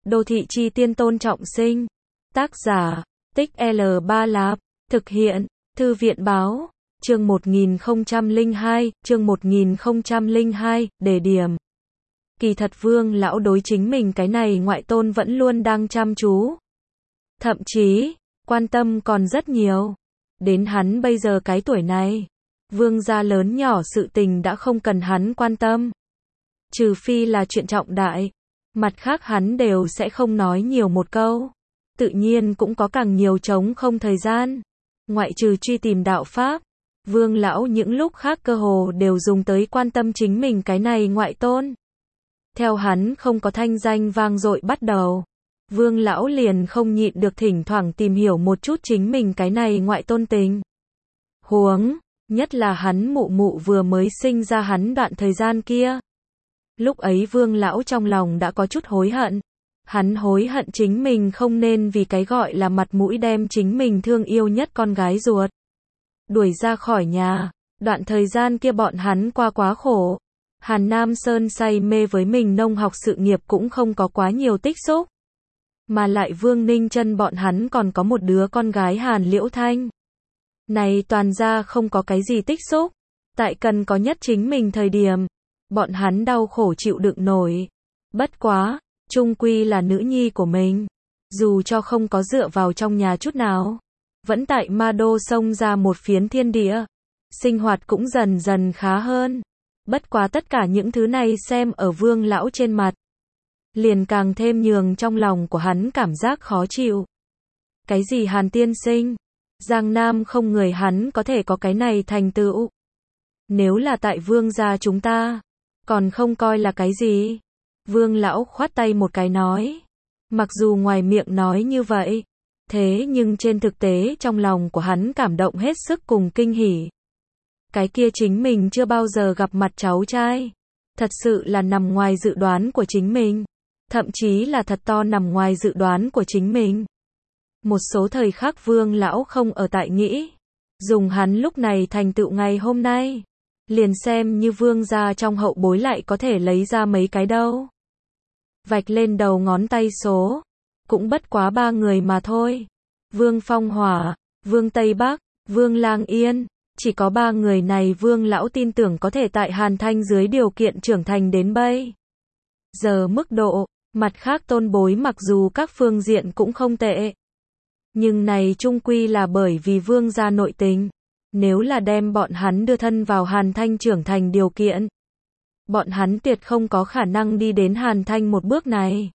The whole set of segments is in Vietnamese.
Đô thị chi tiên Tôn Trọng Sinh. Tác giả, Tích L Ba Lạp. Thực hiện, Thư viện báo. Chương 1002, chương 1002, đề điểm. Kỳ thật Vương lão đối chính mình cái này ngoại tôn vẫn luôn đang chăm chú. Thậm chí, quan tâm còn rất nhiều. Đến hắn bây giờ cái tuổi này, Vương gia lớn nhỏ sự tình đã không cần hắn quan tâm. Trừ phi là chuyện trọng đại, mặt khác hắn đều sẽ không nói nhiều một câu. Tự nhiên cũng có càng nhiều trống không thời gian. Ngoại trừ truy tìm đạo pháp, Vương lão những lúc khác cơ hồ đều dùng tới quan tâm chính mình cái này ngoại tôn. Theo hắn không có thanh danh vang dội bắt đầu, Vương lão liền không nhịn được thỉnh thoảng tìm hiểu một chút chính mình cái này ngoại tôn tình huống, nhất là hắn mụ mụ vừa mới sinh ra hắn đoạn thời gian kia. Lúc ấy Vương lão trong lòng đã có chút hối hận. Hắn hối hận chính mình không nên vì cái gọi là mặt mũi đem chính mình thương yêu nhất con gái ruột đuổi ra khỏi nhà. Đoạn thời gian kia bọn hắn qua quá khổ. Hàn Nam Sơn say mê với mình nông học sự nghiệp cũng không có quá nhiều tích xúc. Mà lại Vương Ninh Chân bọn hắn còn có một đứa con gái Hàn Liễu Thanh. Này toàn ra không có cái gì tích xúc. Tại cần có nhất chính mình thời điểm, bọn hắn đau khổ chịu đựng nổi. Bất quá, chung quy là nữ nhi của mình. Dù cho không có dựa vào trong nhà chút nào, vẫn tại Ma Đô xông ra một phiến thiên địa. Sinh hoạt cũng dần dần khá hơn. Bất quá tất cả những thứ này xem ở Vương lão trên mặt, liền càng thêm nhường trong lòng của hắn cảm giác khó chịu. Cái gì Hàn tiên sinh? Giang Nam không người hắn có thể có cái này thành tựu. Nếu là tại Vương gia chúng ta, còn không coi là cái gì. Vương lão khoát tay một cái nói. Mặc dù ngoài miệng nói như vậy, thế nhưng trên thực tế trong lòng của hắn cảm động hết sức cùng kinh hỉ. Cái kia chính mình chưa bao giờ gặp mặt cháu trai. Thật sự là nằm ngoài dự đoán của chính mình. Thậm chí là thật to nằm ngoài dự đoán của chính mình. Một số thời khắc Vương lão không ở tại nghĩ. Dùng hắn lúc này thành tựu ngày hôm nay. Liền xem như Vương gia trong hậu bối lại có thể lấy ra mấy cái đâu. Vạch lên đầu ngón tay số. Cũng bất quá 3 người mà thôi. Vương Phong Hỏa, Vương Tây Bắc, Vương Lang Yên. Chỉ có 3 người này Vương lão tin tưởng có thể tại Hàn Thanh dưới điều kiện trưởng thành đến bây giờ mức độ. Mặt khác tôn bối mặc dù các phương diện cũng không tệ, nhưng này chung quy là bởi vì Vương gia nội tình. Nếu là đem bọn hắn đưa thân vào Hàn Thanh trưởng thành điều kiện, bọn hắn tuyệt không có khả năng đi đến Hàn Thanh một bước này.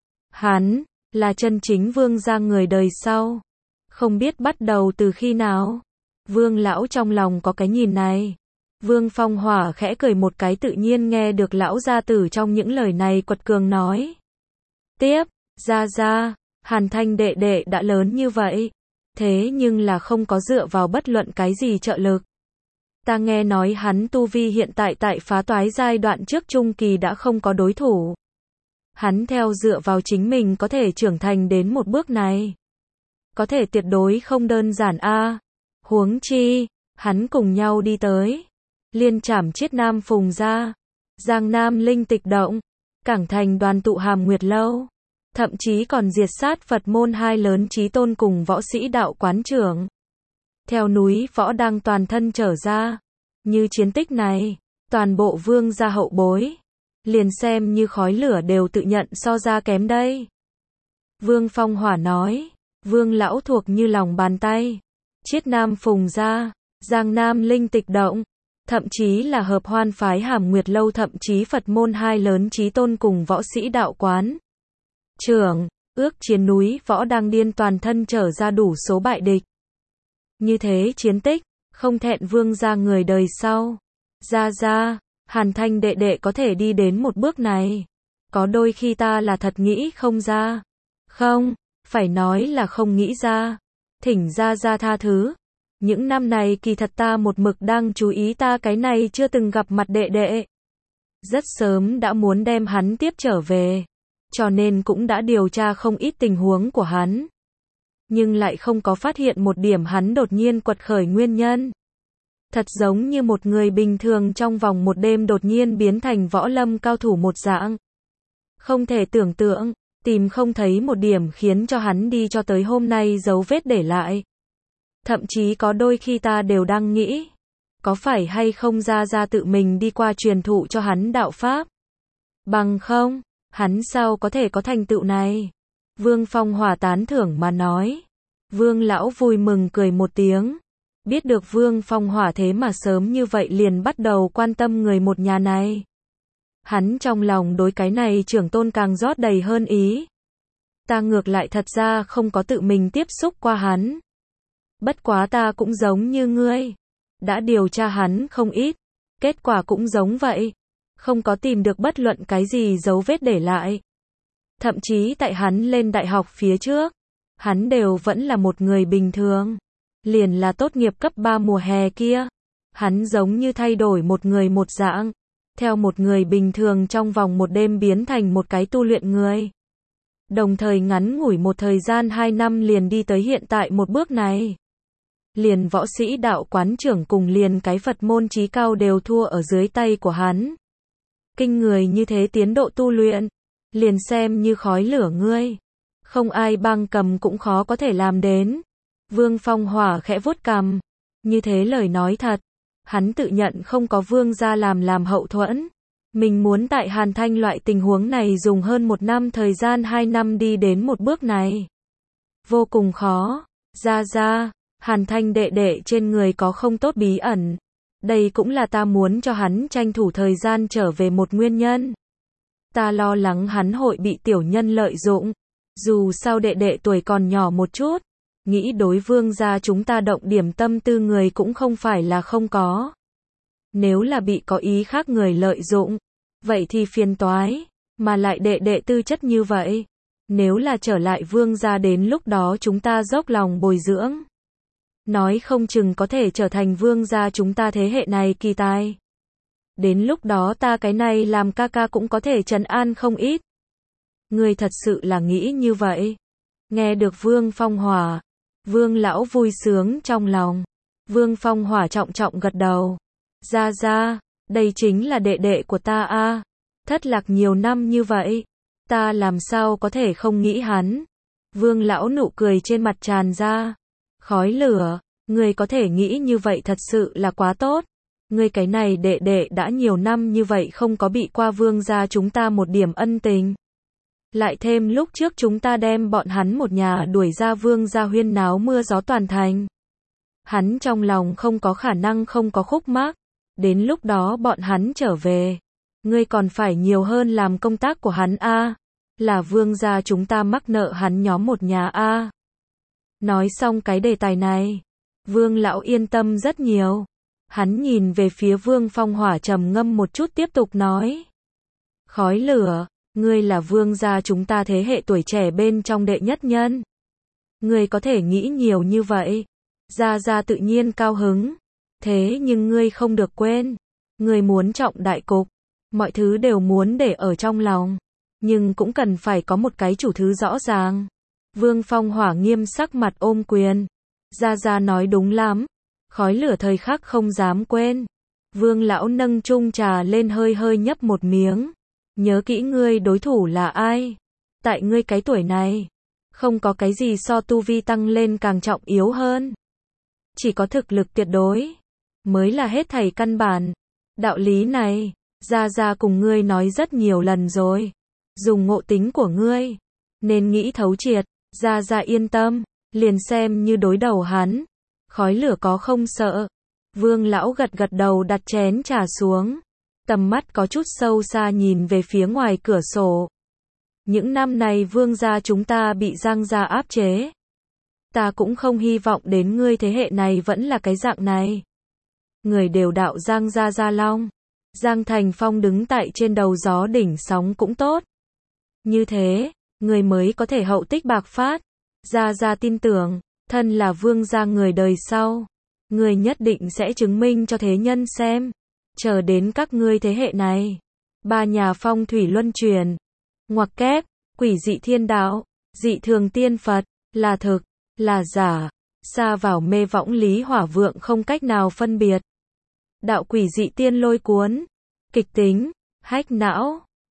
Hắn là chân chính Vương gia người đời sau. Không biết bắt đầu từ khi nào, Vương lão trong lòng có cái nhìn này. Vương Phong Hỏa khẽ cười một cái tự nhiên nghe được lão gia tử trong những lời này quật cường nói. Tiếp, gia, Hàn Thanh đệ đệ đã lớn như vậy, thế nhưng là không có dựa vào bất luận cái gì trợ lực. Ta nghe nói hắn tu vi hiện tại tại phá toái giai đoạn trước trung kỳ đã không có đối thủ. Hắn theo dựa vào chính mình có thể trưởng thành đến một bước này, có thể tuyệt đối không đơn giản a. Huống chi, hắn cùng nhau đi tới, liên trảm Chiết Nam Phùng gia, Giang Nam Linh Tịch Động, Cảng Thành đoàn tụ Hàm Nguyệt Lâu, thậm chí còn diệt sát Phật môn 2 lớn chí tôn cùng võ sĩ đạo quán trưởng. Theo núi võ đang toàn thân trở ra. Như chiến tích này, toàn bộ Vương gia hậu bối, liền xem như khói lửa đều tự nhận so ra kém đây. Vương Phong Hỏa nói, Vương lão thuộc như lòng bàn tay. Chiết Nam Phùng gia, Giang Nam Linh Tịch Động, thậm chí là hợp hoan phái Hàm Nguyệt Lâu, thậm chí Phật môn 2 lớn chí tôn cùng võ sĩ đạo quán trưởng, ước chiến núi võ đang điên toàn thân trở ra đủ số bại địch. Như thế chiến tích, không thẹn Vương gia người đời sau. Gia, Hàn Thanh đệ đệ có thể đi đến một bước này, có đôi khi ta là thật nghĩ không ra. Không, phải nói là không nghĩ ra. Thỉnh gia tha thứ. Những năm này kỳ thật ta một mực đang chú ý ta cái này chưa từng gặp mặt đệ đệ. Rất sớm đã muốn đem hắn tiếp trở về, cho nên cũng đã điều tra không ít tình huống của hắn. Nhưng lại không có phát hiện một điểm hắn đột nhiên quật khởi nguyên nhân. Thật giống như một người bình thường trong vòng một đêm đột nhiên biến thành võ lâm cao thủ một dạng. Không thể tưởng tượng, Tìm không thấy một điểm khiến cho hắn đi cho tới hôm nay dấu vết để lại. Thậm chí có đôi khi ta đều đang nghĩ, có phải hay không Gia Gia tự mình đi qua truyền thụ cho hắn đạo pháp? Bằng không, hắn sao có thể có thành tựu này? Vương Phong Hỏa tán thưởng mà nói. Vương lão vui mừng cười một tiếng. Biết được Vương Phong Hỏa thế mà sớm như vậy liền bắt đầu quan tâm người một nhà này. Hắn trong lòng đối cái này trưởng tôn càng rót đầy hơn ý. Ta ngược lại thật ra không có tự mình tiếp xúc qua hắn. Bất quá ta cũng giống như ngươi. Đã điều tra hắn không ít. Kết quả cũng giống vậy. Không có tìm được bất luận cái gì dấu vết để lại. Thậm chí tại hắn lên đại học phía trước, hắn đều vẫn là một người bình thường. Liền là tốt nghiệp cấp 3 mùa hè kia. Hắn giống như thay đổi một người một dạng. Theo một người bình thường trong vòng một đêm biến thành một cái tu luyện người. Đồng thời ngắn ngủi một thời gian 2 năm liền đi tới hiện tại một bước này. Liền võ sĩ đạo quán trưởng cùng liền cái Phật môn chí cao đều thua ở dưới tay của hắn. Kinh người như thế tiến độ tu luyện, liền xem như khói lửa ngươi. Không ai băng cầm cũng khó có thể làm đến. Vương Phong Hỏa khẽ vuốt cằm. Như thế lời nói thật. Hắn tự nhận không có Vương gia làm hậu thuẫn. Mình muốn tại Hàn Thanh loại tình huống này dùng hơn 1 năm thời gian 2 năm đi đến một bước này. Vô cùng khó. Gia, Hàn Thanh đệ đệ trên người có không tốt bí ẩn. Đây cũng là ta muốn cho hắn tranh thủ thời gian trở về một nguyên nhân. Ta lo lắng hắn hội bị tiểu nhân lợi dụng. Dù sao đệ đệ tuổi còn nhỏ một chút. Nghĩ đối Vương gia chúng ta động điểm tâm tư người cũng không phải là không có. Nếu là bị có ý khác người lợi dụng, vậy thì phiền toái, mà lại đệ đệ tư chất như vậy. Nếu là trở lại Vương gia đến lúc đó chúng ta dốc lòng bồi dưỡng. Nói không chừng có thể trở thành Vương gia chúng ta thế hệ này kỳ tài. Đến lúc đó ta cái này làm ca ca cũng có thể trấn an không ít. Người thật sự là nghĩ như vậy. Nghe được Vương Phong Hỏa, Vương lão vui sướng trong lòng. Vương Phong Hỏa trọng trọng gật đầu. Gia, đây chính là đệ đệ của ta a. Thất lạc nhiều năm như vậy, ta làm sao có thể không nghĩ hắn. Vương lão nụ cười trên mặt tràn ra. Khói lửa, người có thể nghĩ như vậy thật sự là quá tốt. Người cái này đệ đệ đã nhiều năm như vậy không có bị qua Vương gia chúng ta một điểm ân tình. Lại thêm lúc trước chúng ta đem bọn hắn một nhà đuổi ra Vương gia huyên náo mưa gió toàn thành. Hắn trong lòng không có khả năng không có khúc mắc. Đến lúc đó bọn hắn trở về. Ngươi còn phải nhiều hơn làm công tác của hắn a. Là Vương gia chúng ta mắc nợ hắn nhóm một nhà a. Nói xong cái đề tài này, Vương lão yên tâm rất nhiều. Hắn nhìn về phía Vương Phong Hỏa trầm ngâm một chút tiếp tục nói. Khói lửa, ngươi là Vương gia chúng ta thế hệ tuổi trẻ bên trong đệ nhất nhân. Ngươi có thể nghĩ nhiều như vậy. Gia tự nhiên cao hứng. Thế nhưng ngươi không được quên. Ngươi muốn trọng đại cục. Mọi thứ đều muốn để ở trong lòng. Nhưng cũng cần phải có một cái chủ thứ rõ ràng. Vương Phong Hỏa nghiêm sắc mặt ôm quyền. Gia nói đúng lắm. Khói lửa thời khắc không dám quên. Vương lão nâng chung trà lên hơi hơi nhấp một miếng. Nhớ kỹ ngươi đối thủ là ai. Tại ngươi cái tuổi này, không có cái gì so tu vi tăng lên càng trọng yếu hơn. Chỉ có thực lực tuyệt đối mới là hết thảy căn bản. Đạo lý này, Gia cùng ngươi nói rất nhiều lần rồi. Dùng ngộ tính của ngươi, nên nghĩ thấu triệt. Gia yên tâm, liền xem như đối đầu hắn. Khói lửa có không sợ. Vương lão gật đầu đặt chén trà xuống. Tầm mắt có chút sâu xa nhìn về phía ngoài cửa sổ. Những năm này Vương gia chúng ta bị Giang gia áp chế. Ta cũng không hy vọng đến ngươi thế hệ này vẫn là cái dạng này. Người đều đạo Giang gia Gia Long. Giang Thành Phong đứng tại trên đầu gió đỉnh sóng cũng tốt. Như thế, người mới có thể hậu tích bạc phát. Gia tin tưởng, thân là Vương gia người đời sau. Người nhất định sẽ chứng minh cho thế nhân xem. Chờ đến các ngươi thế hệ này. 3 nhà phong thủy luân chuyển. Ngoặc kép, quỷ dị thiên đạo, dị thường tiên Phật, là thực, là giả. Xa vào mê võng lý hỏa vượng không cách nào phân biệt. Đạo quỷ dị tiên lôi cuốn. Kịch tính, hách não.